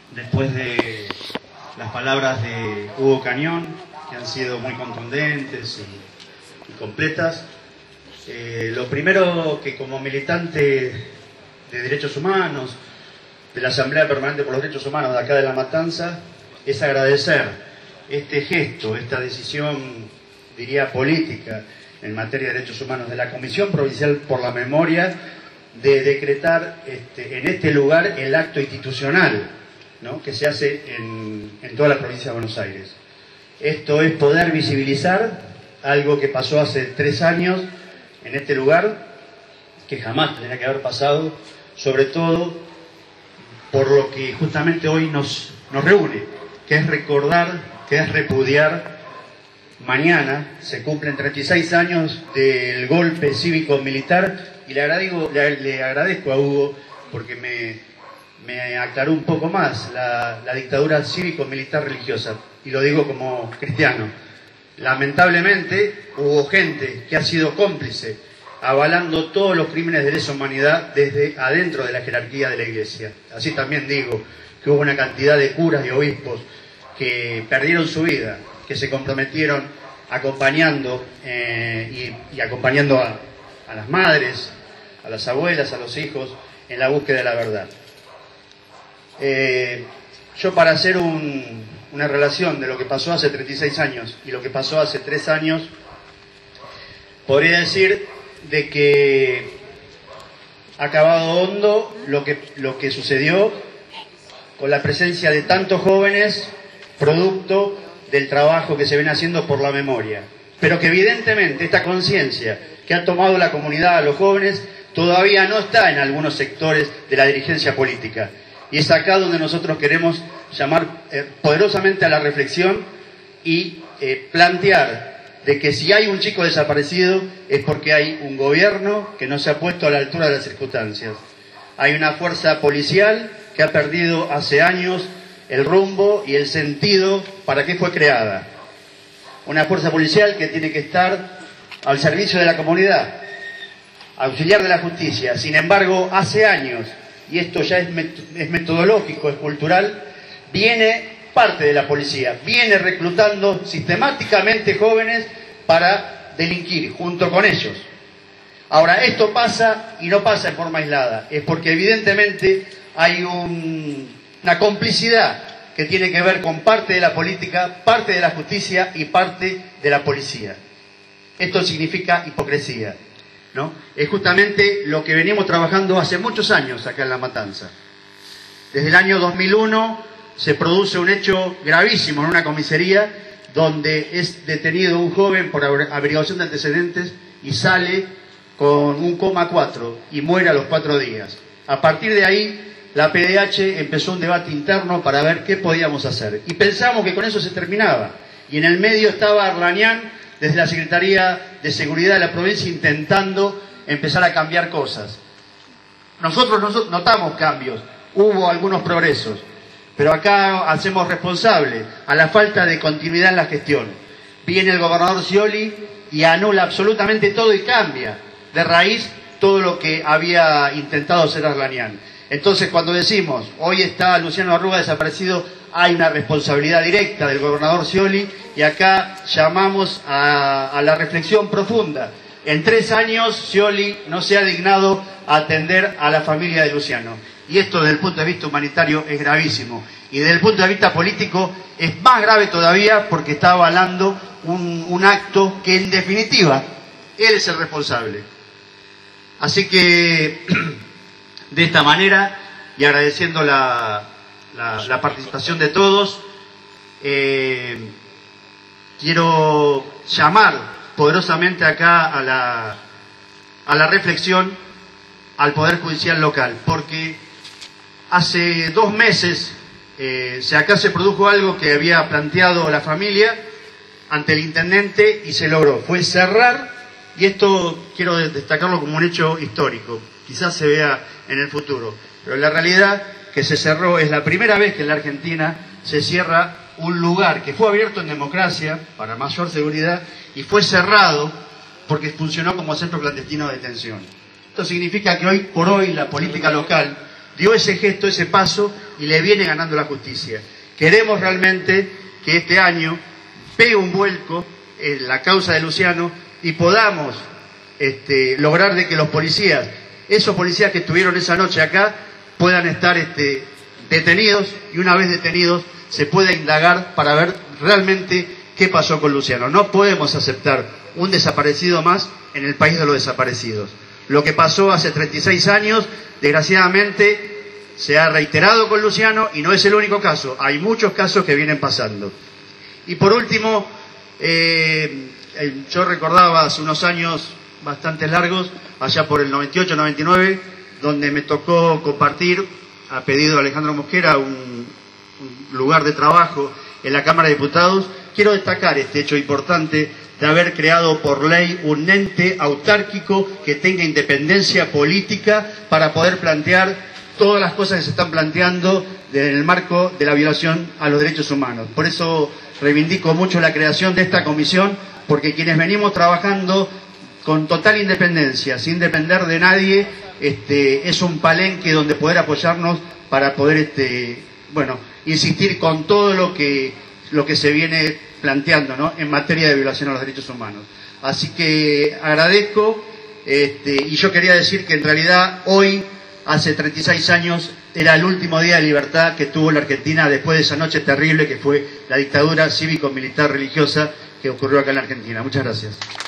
después de las palabras de Hugo Cañón, que han sido muy contundentes y completas, lo primero que como militante de derechos humanos, de la Asamblea Permanente por los Derechos Humanos de acá de La Matanza, es agradecer este gesto, esta decisión, diría, política en materia de derechos humanos de la Comisión Provincial por la Memoria, de decretar en este lugar el acto institucional, ¿no?, que se hace en toda la provincia de Buenos Aires. Esto es poder visibilizar algo que pasó hace 3 años en este lugar, que jamás tendría que haber pasado, sobre todo por lo que justamente hoy nos reúne, que es recordar, que es repudiar. Mañana se cumplen 36 años del golpe cívico-militar, y le agradezco a Hugo porque me aclaró un poco más la dictadura cívico-militar religiosa, y lo digo como cristiano. Lamentablemente hubo gente que ha sido cómplice, avalando todos los crímenes de lesa humanidad desde adentro de la jerarquía de la Iglesia. Así también digo que hubo una cantidad de curas y obispos que perdieron su vida, que se comprometieron acompañando y acompañando a las madres, a las abuelas, a los hijos, en la búsqueda de la verdad. Yo, para hacer una relación de lo que pasó hace 36 años y lo que pasó hace 3 años, podría decir de que ha acabado hondo lo que sucedió con la presencia de tantos jóvenes, producto del trabajo que se viene haciendo por la memoria, pero que evidentemente esta conciencia que ha tomado la comunidad, los jóvenes, todavía no está en algunos sectores de la dirigencia política, y es acá donde nosotros queremos llamar poderosamente a la reflexión y plantear de que si hay un chico desaparecido es porque hay un gobierno que no se ha puesto a la altura de las circunstancias. Hay una fuerza policial que ha perdido hace años el rumbo y el sentido para qué fue creada. Una fuerza policial que tiene que estar al servicio de la comunidad, auxiliar de la justicia. Sin embargo, hace años, y esto ya es metodológico, es cultural, viene parte de la policía, viene reclutando sistemáticamente jóvenes para delinquir junto con ellos. Ahora, esto pasa, y no pasa en forma aislada, es porque evidentemente hay una complicidad que tiene que ver con parte de la política, parte de la justicia y parte de la policía. Esto significa hipocresía, ¿no? Es justamente lo que venimos trabajando hace muchos años acá en La Matanza. Desde el año 2001 se produce un hecho gravísimo en una comisaría donde es detenido un joven por averiguación de antecedentes y sale con un 1,4 y muere a los 4 días. A partir de ahí, la PDH empezó un debate interno para ver qué podíamos hacer. Y pensamos que con eso se terminaba. Y en el medio estaba Arlanián, desde la Secretaría de Seguridad de la provincia, intentando empezar a cambiar cosas. Nosotros notamos cambios, hubo algunos progresos, pero acá hacemos responsable a la falta de continuidad en la gestión. Viene el gobernador Scioli y anula absolutamente todo y cambia de raíz todo lo que había intentado hacer Arlanián. Entonces, cuando decimos, hoy está Luciano Arruga desaparecido, hay una responsabilidad directa del gobernador Scioli, y acá llamamos a la reflexión profunda. En 3 años, Scioli no se ha dignado a atender a la familia de Luciano. Y esto, desde el punto de vista humanitario, es gravísimo. Y desde el punto de vista político, es más grave todavía porque está avalando un acto que, en definitiva, él es el responsable. Así que, de esta manera, y agradeciendo la participación de todos, quiero llamar poderosamente acá a la reflexión al Poder Judicial local, porque hace 2 meses acá se produjo algo que había planteado la familia ante el intendente y se logró, fue cerrar, y esto quiero destacarlo como un hecho histórico, quizás se vea en el futuro, pero la realidad que se cerró, es la primera vez que en la Argentina se cierra un lugar que fue abierto en democracia para mayor seguridad y fue cerrado porque funcionó como centro clandestino de detención. Esto significa que hoy por hoy la política local dio ese gesto, ese paso y le viene ganando la justicia. Queremos realmente que este año pegue un vuelco en la causa de Luciano y podamos lograr de que los policías, esos policías que estuvieron esa noche acá, puedan estar detenidos, y una vez detenidos se pueda indagar para ver realmente qué pasó con Luciano. No podemos aceptar un desaparecido más en el país de los desaparecidos. Lo que pasó hace 36 años, desgraciadamente, se ha reiterado con Luciano y no es el único caso. Hay muchos casos que vienen pasando. Y por último, yo recordaba hace unos años bastante largos, allá por el 98-99, donde me tocó compartir, a pedido de Alejandro Mosquera, un lugar de trabajo en la Cámara de Diputados. Quiero destacar este hecho importante de haber creado por ley un ente autárquico que tenga independencia política para poder plantear todas las cosas que se están planteando en el marco de la violación a los derechos humanos. Por eso reivindico mucho la creación de esta comisión, porque quienes venimos trabajando con total independencia, sin depender de nadie, es un palenque donde poder apoyarnos para poder insistir con todo lo que se viene planteando, ¿no?, en materia de violación a los derechos humanos. Así que agradezco, y yo quería decir que en realidad hoy, hace 36 años, era el último día de libertad que tuvo la Argentina después de esa noche terrible que fue la dictadura cívico-militar religiosa que ocurrió acá en la Argentina. Muchas gracias.